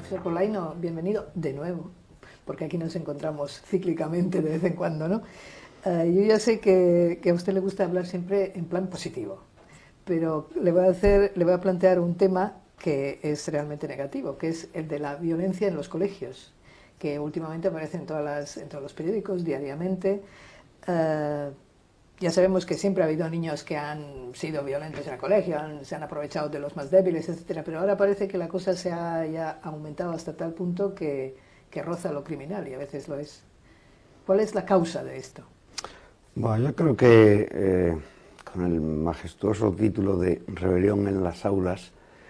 Profesor Polaino, bienvenido de nuevo, porque aquí nos encontramos cíclicamente de vez en cuando, ¿no? Yo ya sé que a usted le gusta hablar siempre en plan positivo, pero le voy a plantear un tema que es realmente negativo, que es el de la violencia en los colegios, que últimamente aparece en todos los periódicos diariamente. Uh, ya sabemos que siempre ha habido niños que han sido violentos en el colegio, se han aprovechado de los más débiles, etcétera, pero ahora parece que la cosa se ha ya aumentado hasta tal punto que roza lo criminal y a veces lo es. ¿Cuál es la causa de esto? Bueno, yo creo que con el majestuoso título de Rebelión en las aulas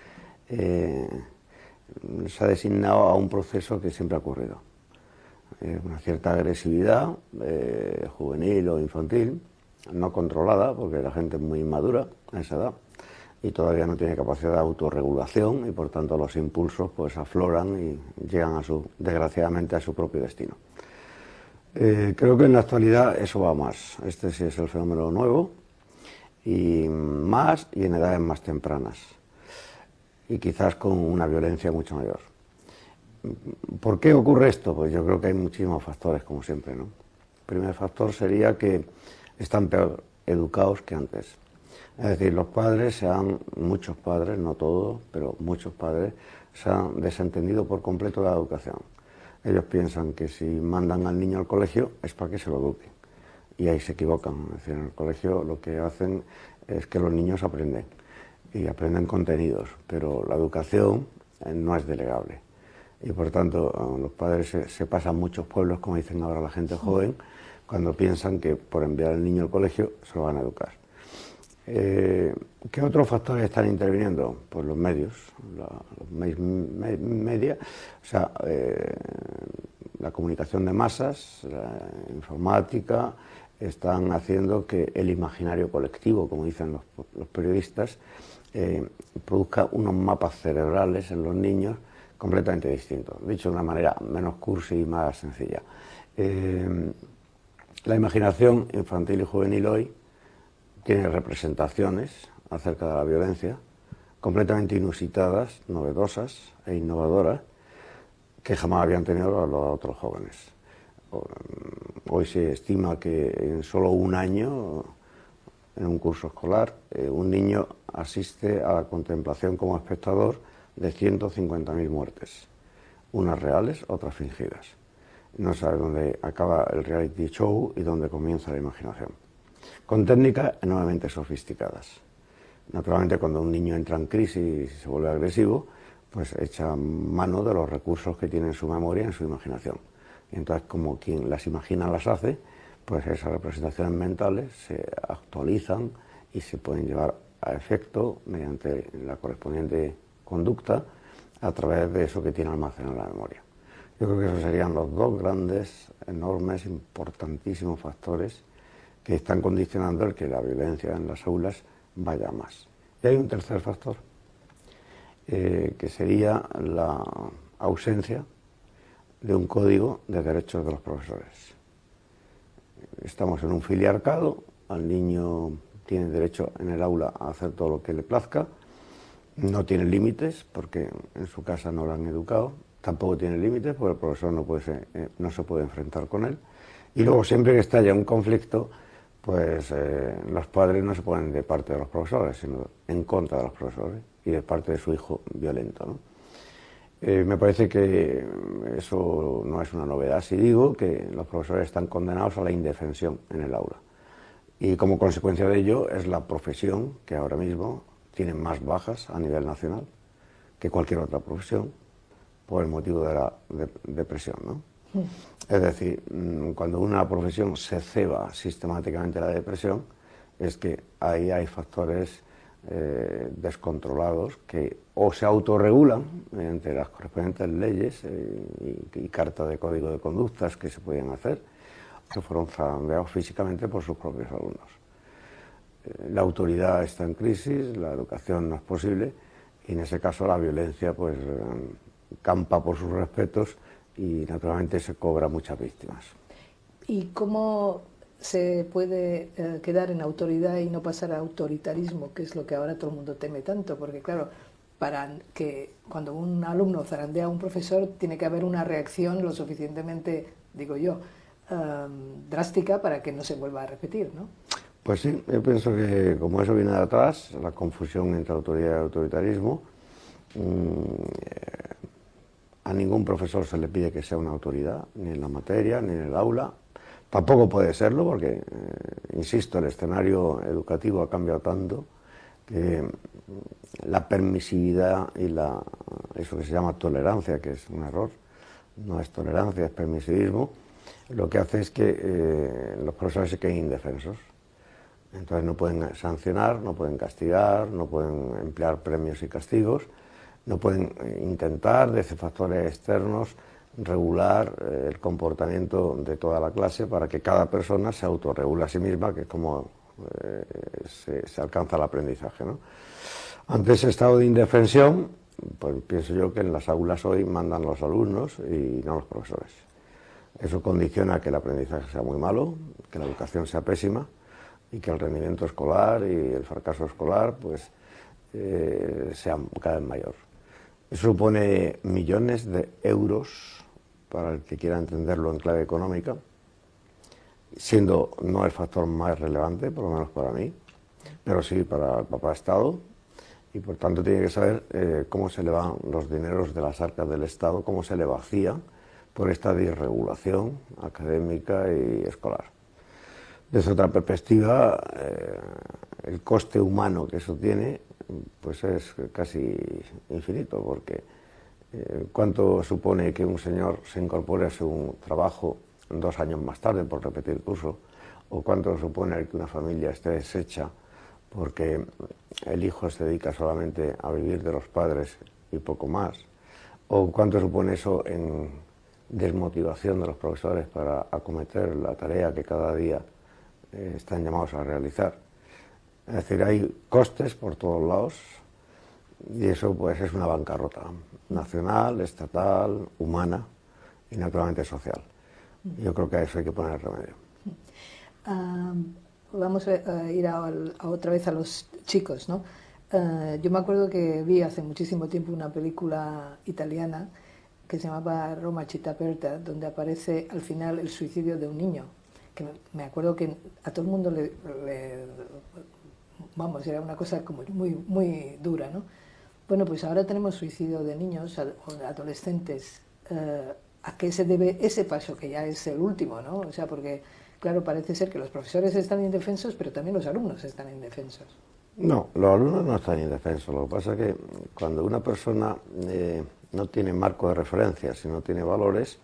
se ha designado a un proceso que siempre ha ocurrido. Una cierta agresividad juvenil o infantil, no controlada, porque la gente es muy inmadura a esa edad y todavía no tiene capacidad de autorregulación y por tanto los impulsos pues afloran y llegan desgraciadamente a su propio destino. Creo que en la actualidad eso va más. Este sí es el fenómeno nuevo y más y en edades más tempranas y quizás con una violencia mucho mayor. ¿Por qué ocurre esto? Pues yo creo que hay muchísimos factores, como siempre, ¿no? El primer factor sería que están peor educados que antes. Es decir, muchos padres, no todos, pero muchos padres se han desentendido por completo de la educación. Ellos piensan que si mandan al niño al colegio es para que se lo eduquen. Y ahí se equivocan. Es decir, en el colegio lo que hacen es que los niños aprenden. Y aprenden contenidos. Pero la educación no es delegable. Y por tanto, los padres se pasan muchos pueblos, como dicen ahora la gente joven, cuando piensan que por enviar al niño al colegio se lo van a educar. ¿Qué otros factores están interviniendo? Pues los medios, los media, o sea, la comunicación de masas, la informática, están haciendo que el imaginario colectivo, como dicen los periodistas, produzca unos mapas cerebrales en los niños completamente distintos, dicho de una manera menos cursi y más sencilla. La imaginación infantil y juvenil hoy tiene representaciones acerca de la violencia completamente inusitadas, novedosas e innovadoras que jamás habían tenido los otros jóvenes. Hoy se estima que en solo un año, en un curso escolar, un niño asiste a la contemplación como espectador de 150.000 muertes, unas reales, otras fingidas. No sabe dónde acaba el reality show y dónde comienza la imaginación. Con técnicas enormemente sofisticadas. Naturalmente, cuando un niño entra en crisis y se vuelve agresivo, pues echa mano de los recursos que tiene en su memoria, en su imaginación. Y entonces, como quien las imagina las hace, pues esas representaciones mentales se actualizan y se pueden llevar a efecto mediante la correspondiente conducta a través de eso que tiene almacenado en la memoria. Yo creo que esos serían los dos grandes, enormes, importantísimos factores que están condicionando el que la violencia en las aulas vaya más. Y hay un tercer factor, que sería la ausencia de un código de derechos de los profesores. Estamos en un filiarcado, al niño tiene derecho en el aula a hacer todo lo que le plazca, no tiene límites porque en su casa no lo han educado, tampoco tiene límites porque el profesor no se puede enfrentar con él, y luego siempre que estalla un conflicto, pues los padres no se ponen de parte de los profesores, sino en contra de los profesores y de parte de su hijo violento, ¿no? Me parece que eso no es una novedad si digo que los profesores están condenados a la indefensión en el aula. Y como consecuencia de ello es la profesión que ahora mismo tiene más bajas a nivel nacional que cualquier otra profesión por el motivo de la depresión, ¿no? Es decir, cuando una profesión se ceba sistemáticamente la depresión, es que ahí hay factores descontrolados que o se autorregulan mediante las correspondientes leyes y cartas de código de conductas que se pueden hacer, que fueron zarandeados físicamente por sus propios alumnos. La autoridad está en crisis, la educación no es posible y en ese caso la violencia pues campa por sus respetos y naturalmente se cobra muchas víctimas. ¿Y cómo se puede quedar en autoridad y no pasar a autoritarismo, que es lo que ahora todo el mundo teme tanto? Porque claro, para que cuando un alumno zarandea a un profesor tiene que haber una reacción lo suficientemente, digo yo, drástica para que no se vuelva a repetir, ¿no? Pues sí, yo pienso que como eso viene de atrás, la confusión entre autoridad y autoritarismo, a ningún profesor se le pide que sea una autoridad, ni en la materia, ni en el aula. Tampoco puede serlo porque, insisto, el escenario educativo ha cambiado tanto que la permisividad y eso que se llama tolerancia, que es un error, no es tolerancia, es permisivismo, lo que hace es que los profesores se queden indefensos. Entonces no pueden sancionar, no pueden castigar, no pueden emplear premios y castigos, no pueden intentar, desde factores externos, regular el comportamiento de toda la clase para que cada persona se autorregule a sí misma, que es como se alcanza el aprendizaje, ¿no? Ante ese estado de indefensión, pues pienso yo que en las aulas hoy mandan los alumnos y no los profesores. Eso condiciona que el aprendizaje sea muy malo, que la educación sea pésima y que el rendimiento escolar y el fracaso escolar pues sea cada vez mayor. Eso supone millones de euros para el que quiera entenderlo en clave económica, siendo no el factor más relevante, por lo menos para mí, pero sí para el papá Estado, y por tanto tiene que saber cómo se le van los dineros de las arcas del Estado, cómo se le vacía por esta desregulación académica y escolar. Desde otra perspectiva, el coste humano que eso tiene pues es casi infinito, porque ¿cuánto supone que un señor se incorpore a su trabajo 2 años más tarde por repetir curso? ¿O cuánto supone que una familia esté deshecha porque el hijo se dedica solamente a vivir de los padres y poco más? ¿O cuánto supone eso en desmotivación de los profesores para acometer la tarea que cada día están llamados a realizar? Es decir, hay costes por todos lados y eso pues es una bancarrota nacional, estatal, humana y naturalmente social. Yo creo que a eso hay que poner remedio. Vamos a ir otra vez a los chicos, ¿no? Yo me acuerdo que vi hace muchísimo tiempo una película italiana que se llamaba Roma Città Aperta, donde aparece al final el suicidio de un niño, que me acuerdo que a todo el mundo vamos, era una cosa como muy, muy dura, ¿no? Bueno, pues ahora tenemos suicidio de niños o de adolescentes. ¿A qué se debe ese paso, que ya es el último, ¿no? O sea, porque, claro, parece ser que los profesores están indefensos, pero también los alumnos están indefensos. No, los alumnos no están indefensos. Lo que pasa es que cuando una persona no tiene marco de referencia, si no tiene valores,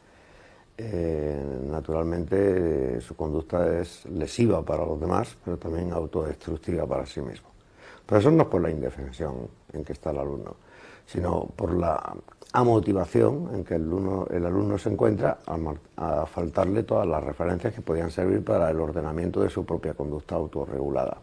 naturalmente su conducta es lesiva para los demás, pero también autodestructiva para sí mismo. Pero eso no es por la indefensión en que está el alumno, sino por la amotivación en que el alumno se encuentra a faltarle todas las referencias que podían servir para el ordenamiento de su propia conducta autorregulada.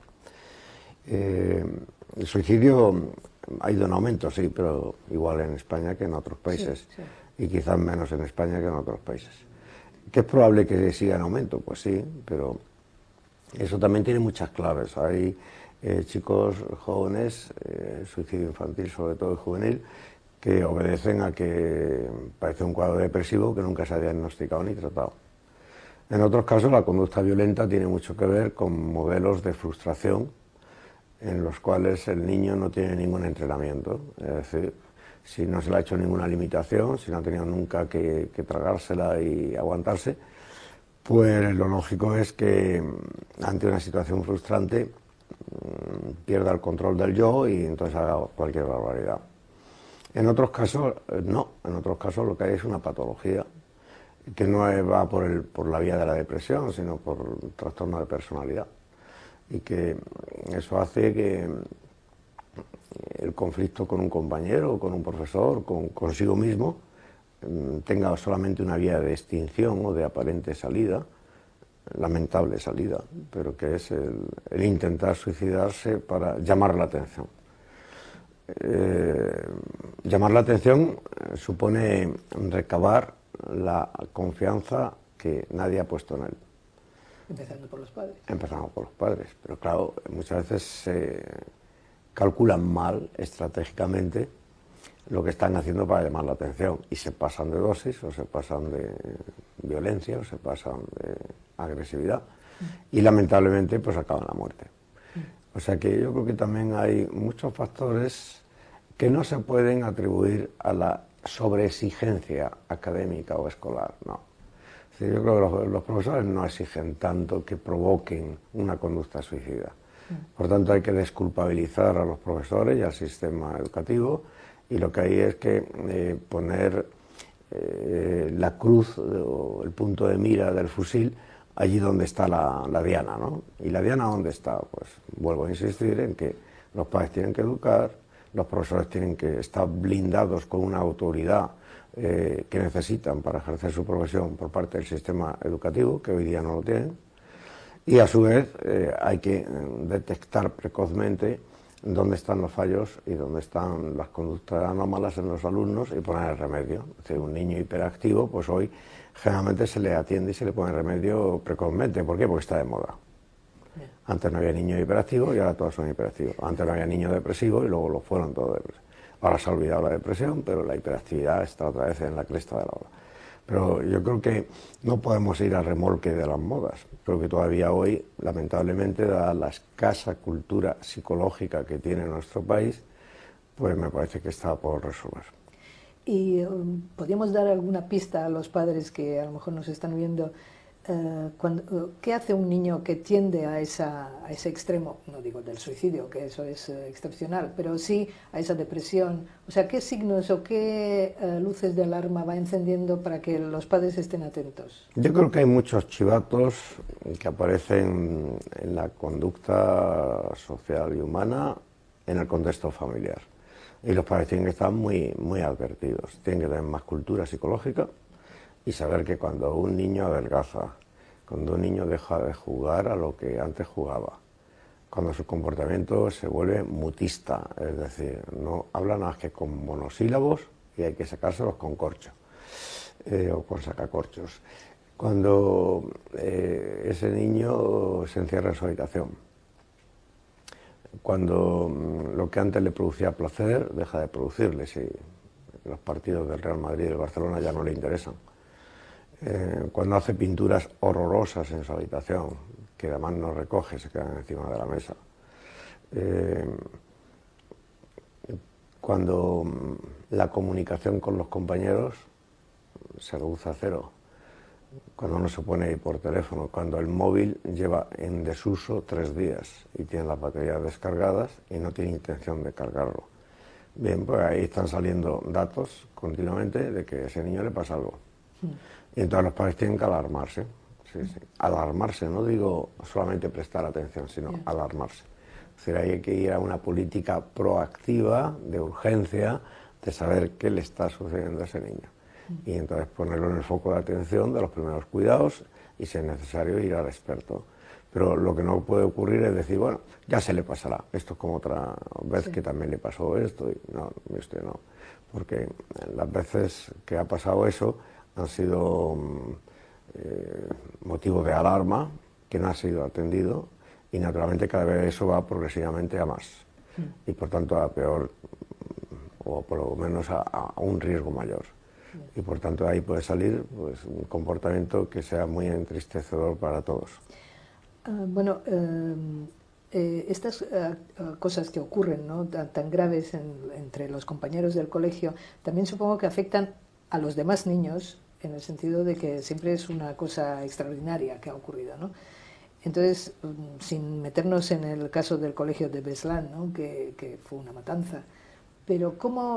El suicidio ha ido en aumento, sí, pero igual en España que en otros países, sí, sí. Y quizás menos en España que en otros países. ¿Que es probable que siga en aumento? Pues sí, pero eso también tiene muchas claves. Hay chicos jóvenes, suicidio infantil sobre todo y juvenil, que obedecen a que parece un cuadro depresivo que nunca se ha diagnosticado ni tratado. En otros casos la conducta violenta tiene mucho que ver con modelos de frustración en los cuales el niño no tiene ningún entrenamiento, es decir, si no se le ha hecho ninguna limitación, si no ha tenido nunca que tragársela y aguantarse, pues lo lógico es que ante una situación frustrante pierda el control del yo y entonces haga cualquier barbaridad. En otros casos, no, en otros casos lo que hay es una patología que no va por la vía de la depresión, sino por un trastorno de personalidad. Y que eso hace que el conflicto con un compañero, con un profesor, consigo mismo, tenga solamente una vía de extinción o de aparente salida, lamentable salida, pero que es el intentar suicidarse para llamar la atención. Llamar la atención supone recabar la confianza que nadie ha puesto en él. Empezando por los padres. Empezando por los padres, pero claro, muchas veces se calculan mal estratégicamente lo que están haciendo para llamar la atención, y se pasan de dosis, o se pasan de violencia, o se pasan de agresividad, y lamentablemente pues acaban la muerte. O sea que yo creo que también hay muchos factores que no se pueden atribuir a la sobreexigencia académica o escolar, no. Es decir, yo creo que los profesores no exigen tanto que provoquen una conducta suicida. Por tanto, hay que desculpabilizar a los profesores y al sistema educativo, y lo que hay es que poner la cruz o el punto de mira del fusil allí donde está la diana, ¿no? ¿Y la diana dónde está? Pues vuelvo a insistir en que los padres tienen que educar, los profesores tienen que estar blindados con una autoridad que necesitan para ejercer su profesión por parte del sistema educativo, que hoy día no lo tienen, y a su vez hay que detectar precozmente dónde están los fallos y dónde están las conductas anómalas en los alumnos y poner el remedio. Es decir, un niño hiperactivo, pues hoy generalmente se le atiende y se le pone remedio precozmente. ¿Por qué? Porque está de moda. Antes no había niños hiperactivos y ahora todos son hiperactivos. Antes no había niños depresivos y luego lo fueron todos depresivos. Ahora se ha olvidado la depresión, pero la hiperactividad está otra vez en la cresta de la ola. Pero yo creo que no podemos ir a remolque de las modas. Creo que todavía hoy, lamentablemente, dada la escasa cultura psicológica que tiene nuestro país, pues me parece que está por resolver. ¿Y podríamos dar alguna pista a los padres que a lo mejor nos están viendo? ¿Qué hace un niño que tiende a ese extremo? No digo del suicidio, que eso es excepcional, pero sí a esa depresión. O sea, ¿qué signos o qué luces de alarma va encendiendo para que los padres estén atentos? Yo creo que hay muchos chivatos que aparecen en la conducta social y humana en el contexto familiar. Y los padres tienen que estar muy, muy advertidos. Tienen que tener más cultura psicológica y saber que cuando un niño adelgaza, cuando un niño deja de jugar a lo que antes jugaba, cuando su comportamiento se vuelve mutista, es decir, no habla nada más que con monosílabos y hay que sacárselos con corcho o con sacacorchos. Cuando ese niño se encierra en su habitación, cuando lo que antes le producía placer deja de producirle, si los partidos del Real Madrid y del Barcelona ya no le interesan. Cuando hace pinturas horrorosas en su habitación, que además no recoge, se quedan encima de la mesa. Cuando la comunicación con los compañeros se reduce a cero. Cuando no se pone ahí por teléfono, cuando el móvil lleva en desuso 3 días y tiene las baterías descargadas y no tiene intención de cargarlo. Bien, pues ahí están saliendo datos continuamente de que a ese niño le pasa algo. Y entonces los padres tienen que alarmarse. Sí, sí. Alarmarse, no digo solamente prestar atención, sino alarmarse. Es decir, hay que ir a una política proactiva, de urgencia, de saber qué le está sucediendo a ese niño. Y entonces ponerlo en el foco de atención de los primeros cuidados y, si es necesario, ir al experto. Pero lo que no puede ocurrir es decir, bueno, ya se le pasará. Esto es como otra vez que también le pasó esto. Y no, esto no. Porque las veces que ha pasado eso han sido motivo de alarma, que no ha sido atendido, y naturalmente cada vez eso va progresivamente a más. Y por tanto a peor, o por lo menos a un riesgo mayor. Y por tanto ahí puede salir pues, un comportamiento que sea muy entristecedor para todos. Estas cosas que ocurren, ¿no?, tan graves entre los compañeros del colegio, también supongo que afectan a los demás niños, en el sentido de que siempre es una cosa extraordinaria que ha ocurrido, ¿no? Entonces, sin meternos en el caso del colegio de Beslan, ¿no?, que fue una matanza, pero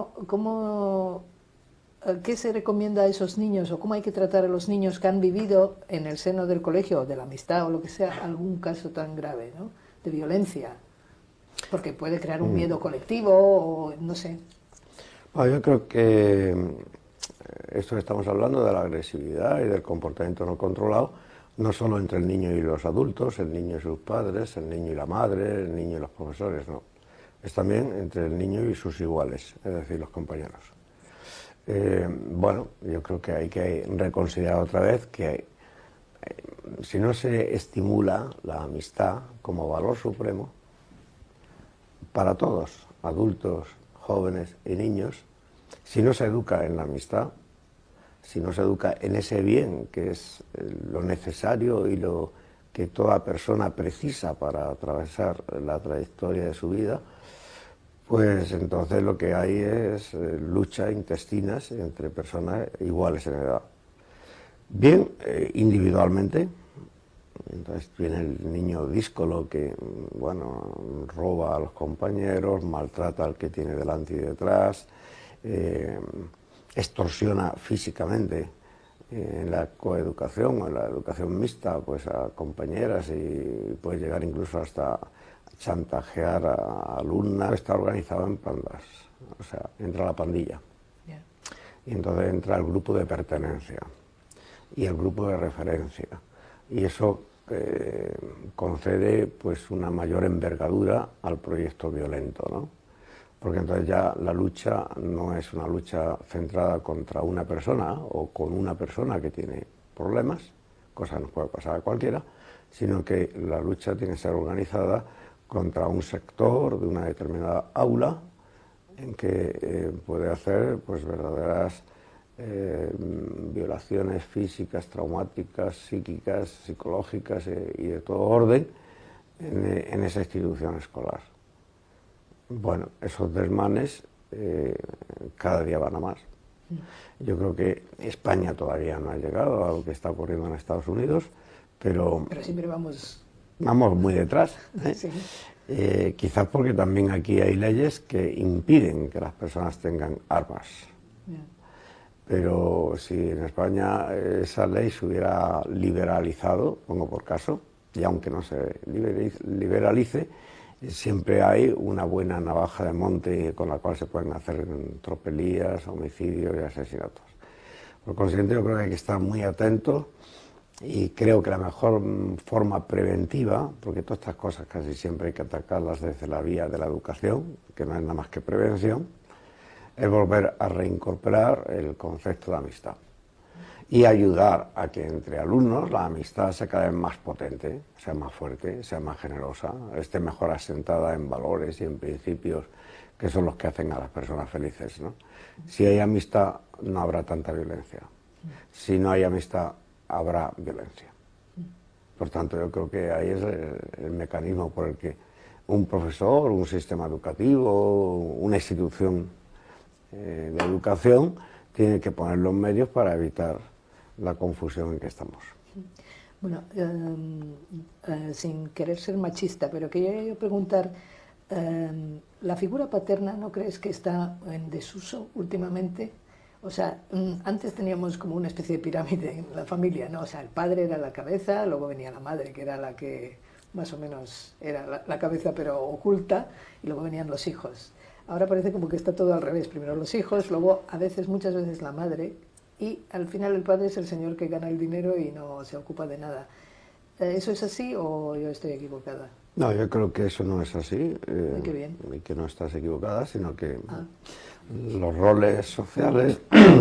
¿qué se recomienda a esos niños o cómo hay que tratar a los niños que han vivido en el seno del colegio o de la amistad o lo que sea algún caso tan grave, ¿no?, de violencia? Porque puede crear un miedo colectivo o no sé. Bueno, yo creo que esto que estamos hablando de la agresividad y del comportamiento no controlado, no solo entre el niño y los adultos, el niño y sus padres, el niño y la madre, el niño y los profesores, no. Es también entre el niño y sus iguales, es decir, los compañeros. Bueno, yo creo que hay que reconsiderar otra vez que si no se estimula la amistad como valor supremo para todos, adultos, jóvenes y niños, Si no se educa en la amistad, si no se educa en ese bien que es lo necesario y lo que toda persona precisa para atravesar la trayectoria de su vida, pues entonces lo que hay es lucha intestinas entre personas iguales en edad. Bien, individualmente, entonces viene el niño díscolo que, bueno, roba a los compañeros, maltrata al que tiene delante y detrás, extorsiona físicamente en la coeducación o en la educación mixta pues a compañeras y puede llegar incluso hasta chantajear a alumnas. Está organizado en pandas, o sea, entra la pandilla. Yeah. Y entonces entra el grupo de pertenencia y el grupo de referencia, y eso concede pues una mayor envergadura al proyecto violento, ¿no? Porque entonces ya la lucha no es una lucha centrada contra una persona o con una persona que tiene problemas, cosa que nos puede pasar a cualquiera, sino que la lucha tiene que ser organizada contra un sector de una determinada aula en que puede hacer pues verdaderas violaciones físicas, traumáticas, psíquicas, psicológicas y de todo orden en esa institución escolar. Bueno, esos desmanes cada día van a más. Yo creo que España todavía no ha llegado a lo que está ocurriendo en Estados Unidos, pero siempre vamos muy detrás, ¿eh? Sí. Quizás porque también aquí hay leyes que impiden que las personas tengan armas. Yeah. Pero si en España esa ley se hubiera liberalizado, pongo por caso, y aunque no se liberalice, siempre hay una buena navaja de monte con la cual se pueden hacer tropelías, homicidios y asesinatos. Por consiguiente, yo creo que hay que estar muy atentos y creo que la mejor forma preventiva, porque todas estas cosas casi siempre hay que atacarlas desde la vía de la educación, que no es nada más que prevención, es volver a reincorporar el concepto de amistad y ayudar a que entre alumnos la amistad sea cada vez más potente, sea más fuerte, sea más generosa, esté mejor asentada en valores y en principios que son los que hacen a las personas felices, ¿no? Si hay amistad, no habrá tanta violencia. Si no hay amistad, habrá violencia. Por tanto, yo creo que ahí es el mecanismo por el que un profesor, un sistema educativo, una institución de educación tiene que poner los medios para evitar la confusión en que estamos. Bueno, sin querer ser machista, pero quería yo preguntar, ¿la figura paterna no crees que está en desuso últimamente? O sea, antes teníamos como una especie de pirámide en la familia, ¿no? O sea, el padre era la cabeza, luego venía la madre, que era la que más o menos era la cabeza pero oculta, y luego venían los hijos. Ahora parece como que está todo al revés, primero los hijos, luego muchas veces la madre, y al final el padre es el señor que gana el dinero y no se ocupa de nada. ¿Eso es así o yo estoy equivocada? No, yo creo que eso no es así, qué bien. y que no estás equivocada, sino que los roles sociales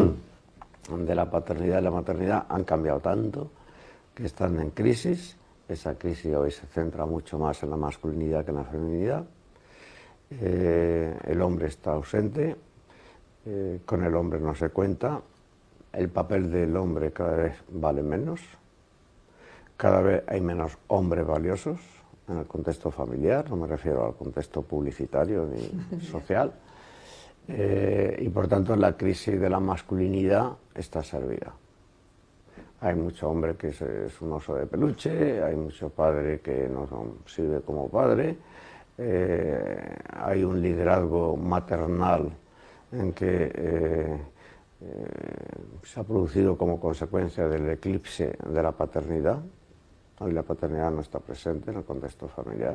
de la paternidad y la maternidad han cambiado tanto que están en crisis. Esa crisis hoy se centra mucho más en la masculinidad que en la feminidad. El hombre está ausente, con el hombre no se cuenta, el papel del hombre cada vez vale menos, cada vez hay menos hombres valiosos en el contexto familiar, no me refiero al contexto publicitario ni social, y por tanto la crisis de la masculinidad está servida. Hay mucho hombre que es un oso de peluche, hay mucho padre que no sirve como padre, hay un liderazgo maternal en que se ha producido como consecuencia del eclipse de la paternidad. Hoy la paternidad no está presente en el contexto familiar.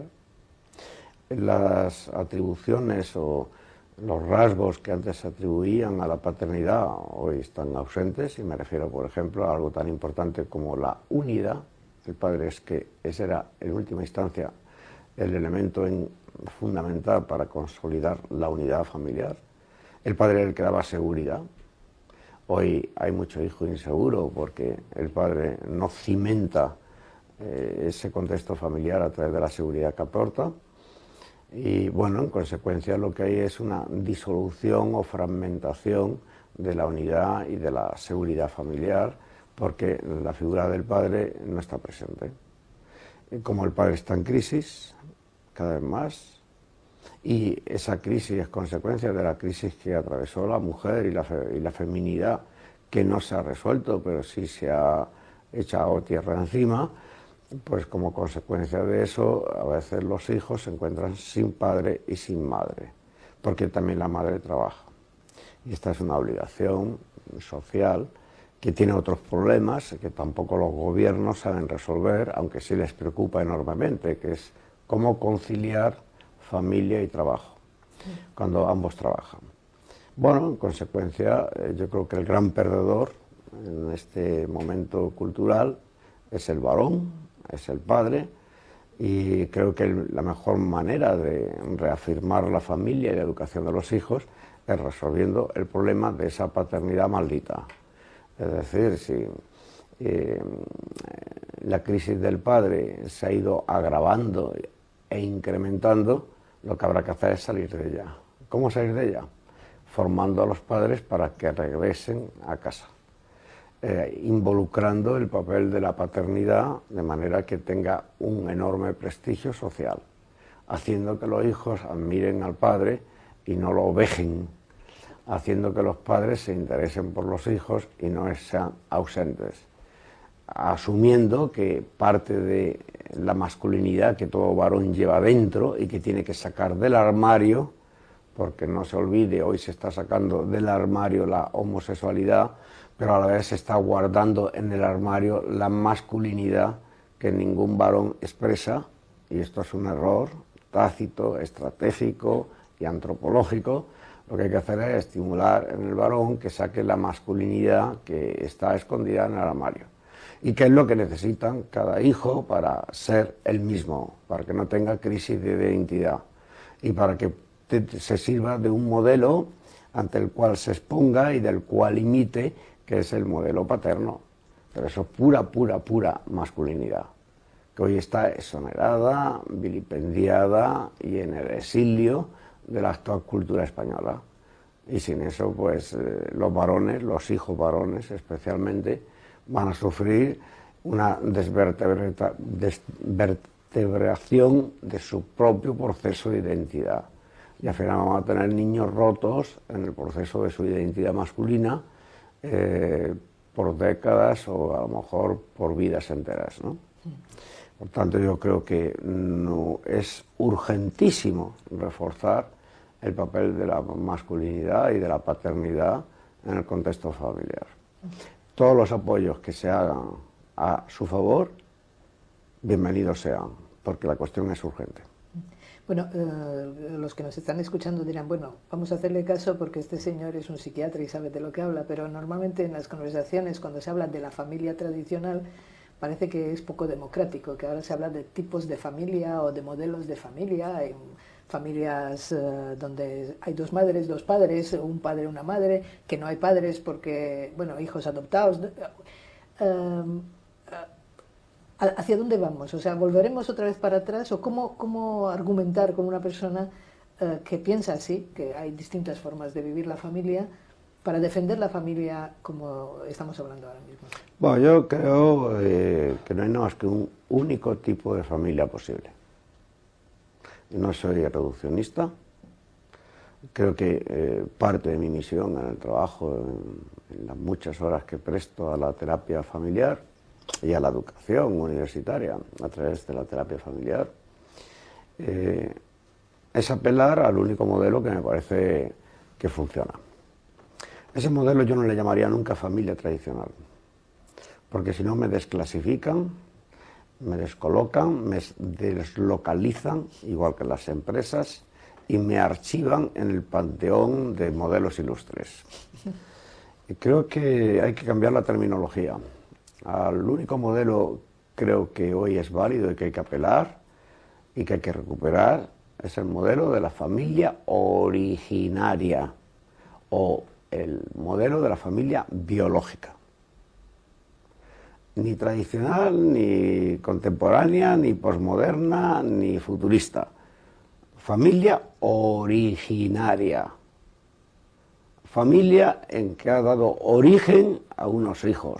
Las atribuciones o los rasgos que antes se atribuían a la paternidad hoy están ausentes, y me refiero, por ejemplo, a algo tan importante como la unidad. El padre ese era, en última instancia, el elemento fundamental para consolidar la unidad familiar. El padre era el que daba seguridad. Hoy hay mucho hijo inseguro porque el padre no cimenta ese contexto familiar a través de la seguridad que aporta. Y bueno, en consecuencia lo que hay es una disolución o fragmentación de la unidad y de la seguridad familiar, porque la figura del padre no está presente. Y como el padre está en crisis, cada vez más, y esa crisis es consecuencia de la crisis que atravesó la mujer y la feminidad, que no se ha resuelto, pero sí se ha echado tierra encima, pues como consecuencia de eso, a veces los hijos se encuentran sin padre y sin madre, porque también la madre trabaja. Y esta es una obligación social que tiene otros problemas que tampoco los gobiernos saben resolver, aunque sí les preocupa enormemente, que es cómo conciliar familia y trabajo, cuando ambos trabajan. Bueno, en consecuencia, yo creo que el gran perdedor en este momento cultural es el varón, es el padre, y creo que la mejor manera de reafirmar la familia y la educación de los hijos es resolviendo el problema de esa paternidad maldita. Es decir, si la crisis del padre se ha ido agravando e incrementando, lo que habrá que hacer es salir de ella. ¿Cómo salir de ella? Formando a los padres para que regresen a casa, involucrando el papel de la paternidad de manera que tenga un enorme prestigio social, haciendo que los hijos admiren al padre y no lo vejen, haciendo que los padres se interesen por los hijos y no sean ausentes, asumiendo que parte de la masculinidad que todo varón lleva dentro y que tiene que sacar del armario, porque no se olvide, hoy se está sacando del armario la homosexualidad, pero a la vez se está guardando en el armario la masculinidad que ningún varón expresa, y esto es un error tácito, estratégico y antropológico. Lo que hay que hacer es estimular en el varón que saque la masculinidad que está escondida en el armario. Y que es lo que necesitan cada hijo para ser el mismo, para que no tenga crisis de identidad y para que se sirva de un modelo ante el cual se exponga y del cual imite, que es el modelo paterno. Pero eso es pura masculinidad, que hoy está exonerada, vilipendiada y en el exilio de la actual cultura española. Y sin eso, pues los varones, los hijos varones especialmente, van a sufrir una desvertebración de su propio proceso de identidad. Y al final vamos a tener niños rotos en el proceso de su identidad masculina por décadas o a lo mejor por vidas enteras, ¿no? Por tanto, yo creo que no, es urgentísimo reforzar el papel de la masculinidad y de la paternidad en el contexto familiar. Todos los apoyos que se hagan a su favor, bienvenidos sean, porque la cuestión es urgente. Bueno, los que nos están escuchando dirán, bueno, vamos a hacerle caso porque este señor es un psiquiatra y sabe de lo que habla, pero normalmente en las conversaciones, cuando se habla de la familia tradicional, parece que es poco democrático, que ahora se habla de tipos de familia o de modelos de familia. Hay familias donde hay dos madres, dos padres, un padre, una madre, que no hay padres porque, bueno, hijos adoptados. ¿Hacia dónde vamos? O sea, ¿volveremos otra vez para atrás? ¿O cómo argumentar con una persona que piensa así, que hay distintas formas de vivir la familia, para defender la familia como estamos hablando ahora mismo? Bueno, yo creo que no hay nada más que un único tipo de familia posible. No soy reduccionista. Creo que parte de mi misión en el trabajo, en las muchas horas que presto a la terapia familiar y a la educación universitaria a través de la terapia familiar, es apelar al único modelo que me parece que funciona. Ese modelo yo no le llamaría nunca familia tradicional, porque si no me desclasifican, me descolocan, me deslocalizan, igual que las empresas, y me archivan en el panteón de modelos ilustres. Y creo que hay que cambiar la terminología. Al único modelo creo que hoy es válido y que hay que apelar y que hay que recuperar es el modelo de la familia originaria o el modelo de la familia biológica. Ni tradicional, ni contemporánea, ni posmoderna, ni futurista. familia originaria. Familia en que ha dado origen a unos hijos.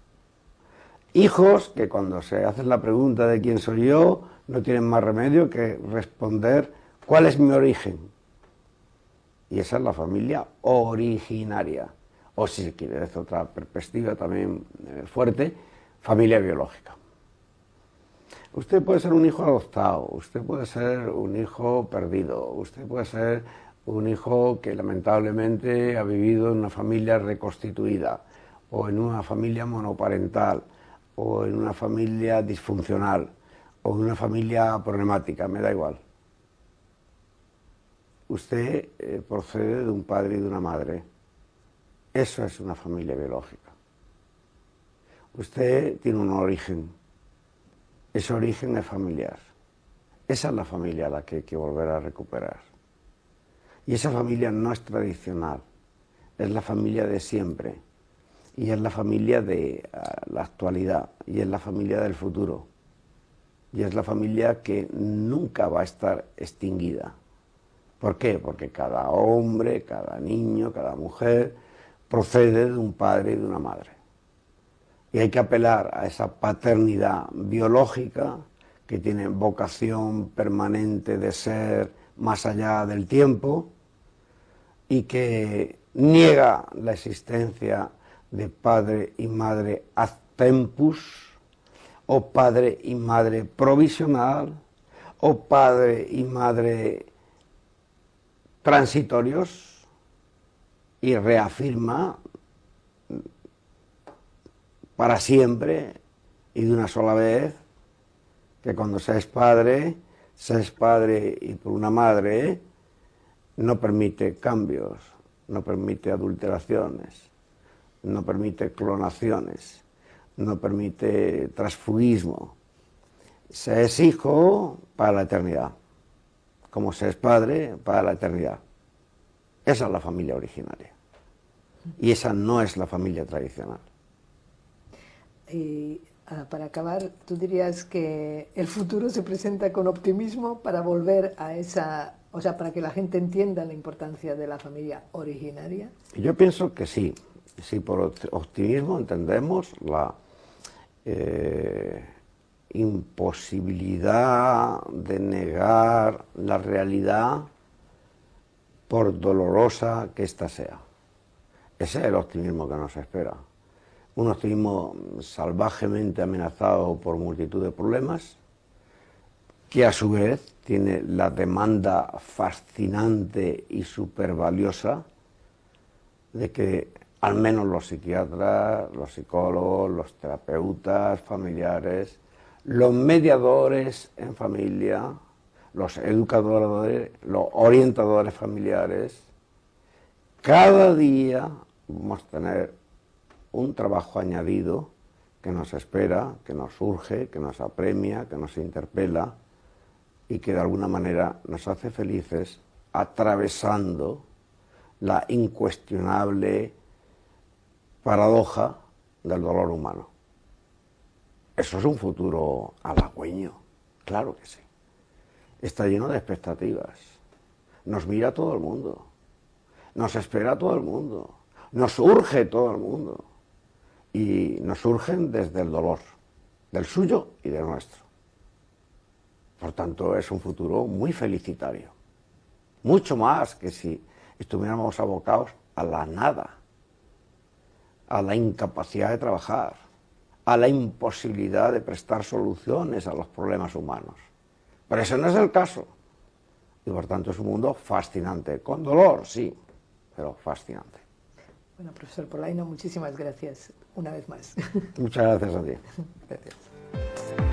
Hijos que cuando se hacen la pregunta de quién soy yo, no tienen más remedio que responder cuál es mi origen. Y esa es la familia originaria. O si se quiere, desde otra perspectiva también fuerte, familia biológica. Usted puede ser un hijo adoptado, usted puede ser un hijo perdido, usted puede ser un hijo que lamentablemente ha vivido en una familia reconstituida, o en una familia monoparental, o en una familia disfuncional, o en una familia problemática, me da igual. Usted procede de un padre y de una madre. Eso es una familia biológica. Usted tiene un origen. Ese origen es familiar. Esa es la familia a la que hay que volver a recuperar. Y esa familia no es tradicional, es la familia de siempre, y es la familia de la actualidad, y es la familia del futuro, y es la familia que nunca va a estar extinguida. ¿Por qué? Porque cada hombre, cada niño, cada mujer procede de un padre y de una madre. Y hay que apelar a esa paternidad biológica que tiene vocación permanente de ser más allá del tiempo y que niega la existencia de padre y madre ad tempus, o padre y madre provisional, o padre y madre transitorios, y reafirma para siempre y de una sola vez que cuando se es padre y por una madre, no permite cambios, no permite adulteraciones, no permite clonaciones, no permite transfugismo. Se es hijo para la eternidad, como se es padre para la eternidad. Esa es la familia originaria. Y esa no es la familia tradicional. Y para acabar, ¿tú dirías que el futuro se presenta con optimismo para volver a esa, o sea, para que la gente entienda la importancia de la familia originaria? Yo pienso que sí. Sí, por optimismo entendemos la imposibilidad de negar la realidad por dolorosa que ésta sea. Ese es el optimismo que nos espera. Un optimismo salvajemente amenazado por multitud de problemas, que a su vez tiene la demanda fascinante y supervaliosa de que al menos los psiquiatras, los psicólogos, los terapeutas familiares, los mediadores en familia, los educadores, los orientadores familiares, cada día vamos a tener un trabajo añadido que nos espera, que nos surge, que nos apremia, que nos interpela y que de alguna manera nos hace felices atravesando la incuestionable paradoja del dolor humano. Eso es un futuro halagüeño, claro que sí. Está lleno de expectativas. Nos mira todo el mundo. Nos espera todo el mundo. Nos urge todo el mundo. Y nos urgen desde el dolor, del suyo y del nuestro. Por tanto, es un futuro muy felicitario. Mucho más que si estuviéramos abocados a la nada, a la incapacidad de trabajar, a la imposibilidad de prestar soluciones a los problemas humanos. Pero ese no es el caso. Y por tanto es un mundo fascinante, con dolor, sí, pero fascinante. Bueno, profesor Polaino, muchísimas gracias una vez más. Muchas gracias a ti. Gracias.